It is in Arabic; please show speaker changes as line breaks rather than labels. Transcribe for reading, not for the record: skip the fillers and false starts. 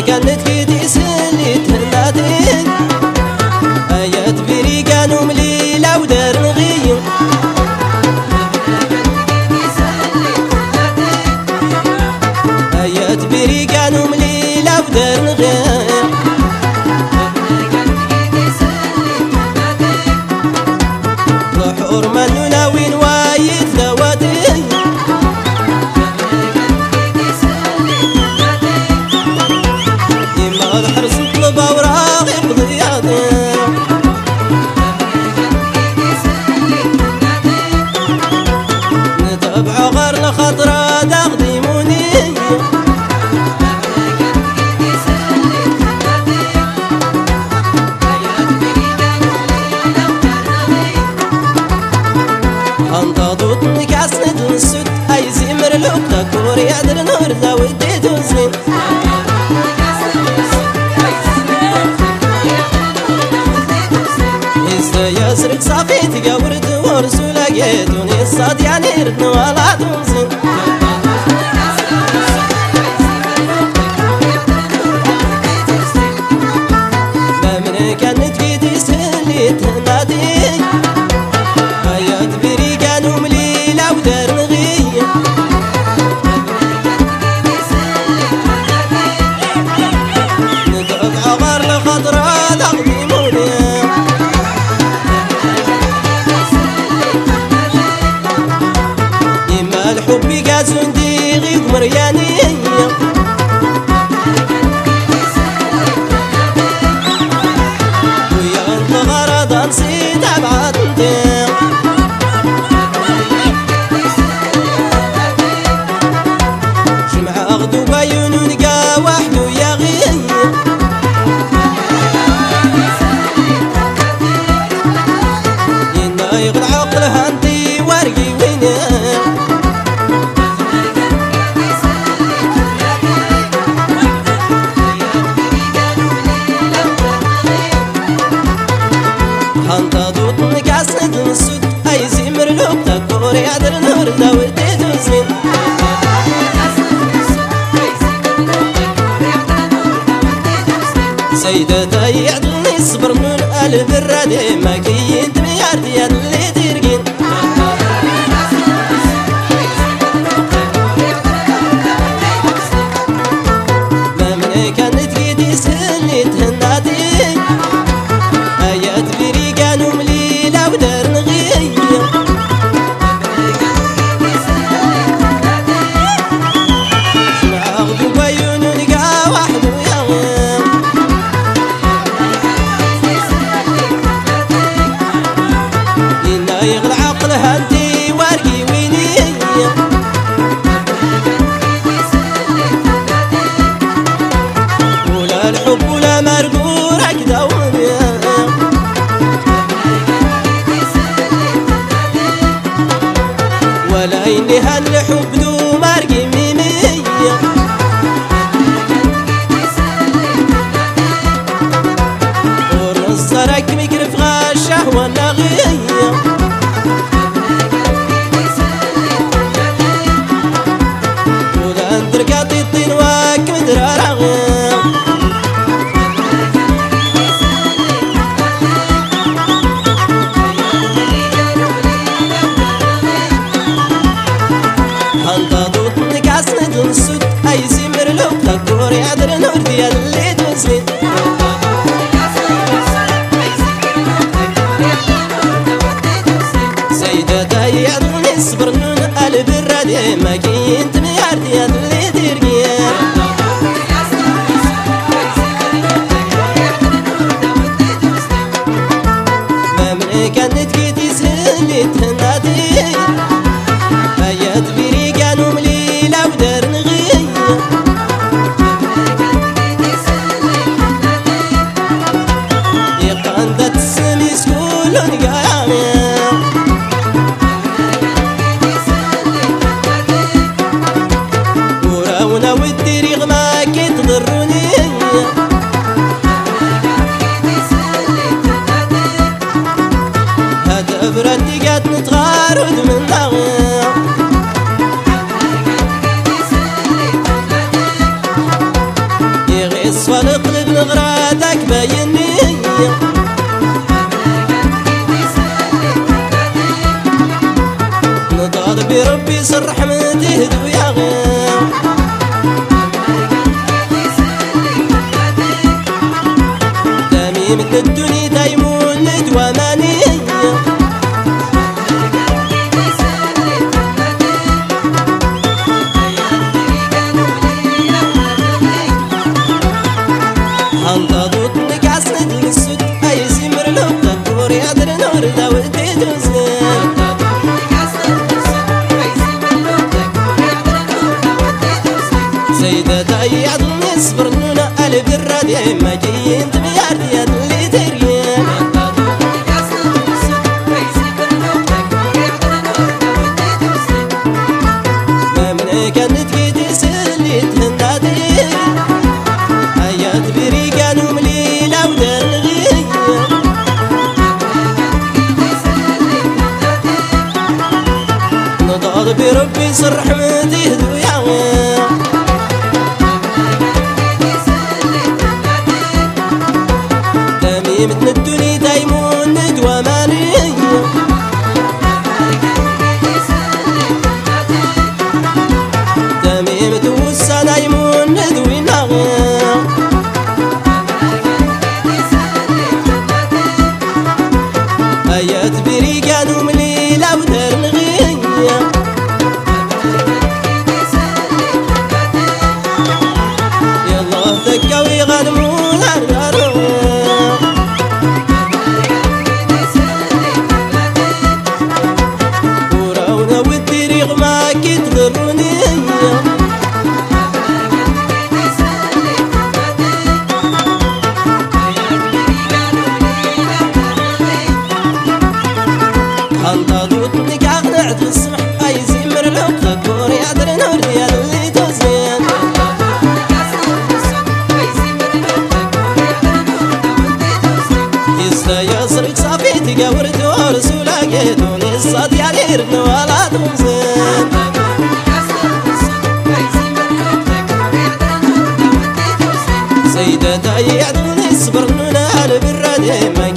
كانت كيدي سليت هناتي آيات بريقان ومليلة ودار نغيم آيات بريقان ومليلة ودار نغيم روح أرمان ناوين وايد ذواتي خطرة تقدموني انتظرتني كاسند السد اي زمر لوك تكور يعدل نور ذا وديت وزين يسرق صافي تقورت ورسول لقيتوني الصاد يعني ردن ولا تنزل بمن كانت جيتي سليت نادي آيات بريقان ومليلة ودار نغية ندعك عبر لخضرة تقدموني الحب قاسون ديغي ومريانية ويا انت غرض نسيت ابعد انت جمع اغدو بعيون ونقا وحدو يا غية ينايغ العقل هانتي ورقي وينه انتظرتني كاسند السد اي زمر لوك تكور يعدل نور ذا وديت وزين سيدة يعدلني الصبر من قلب الردي ما كينت ميار ديال اللي ترقين ما من كانت كيدي سليت هناتي آيات بريقان ومليلة ودار نغية جمع أغدو بعيون ونقا وحدو يا غيم ينايغ العقل هانتي وارقي وينية ولا الحب ولا مرقور هكذا ومياه ولا إني هالحب دو مارقي ميمية ورصرك مكرف غاشه ولا غية ولا انترقاطي الطين واك مدرارة غية انتظرتني كاسند السد اي زمر لوك تكور يعدل نور ديال اللي تنزل سيدة يعدلني الصبر من قلب الردي ما كينت ميار ديال اللي ترقين ما من كانت كيدي سليت هناتي آيات بريقان ومليلة ودار نغية يقاندت السمي سكول ونقايا وراونا والديري غما كي تضروني هذا براتي قاد نتغارد من نغير يصفى القلب نغراتك بايني نضال بربي سر رحمته دويا غير تميمة الدنيا دايمون ندواماني هنطاطوط نكاس ندل السود أي زمر لو تدور يادر نور داودي دوزين سيدة أي عضل يصبر نونا قلب الردي ما جايين تبيار ديال اللي تريين ما من كانت كيدي سلي تهندادي آيات بريقان ومليلة ودار الغية نضال بربي سر رحمته ذويا غير تميمة الدنيا دايمون ندواماني تميمة وسا دايمون ندوينا غير آيات بريقان ومليلة ودار الغية يالله ذكا ويغنمون الغروب وراونا والدريغ ما كتغروني هنطاطوط نكاغ نعد الصبح أي زمر لو تدور يادر نور ديال اللي توزين يستا يصرك صافي تقاور دور سولاقيتون يسا ديالي ربن ولا توزين سيدة أي عدون يصبر نونا بالردي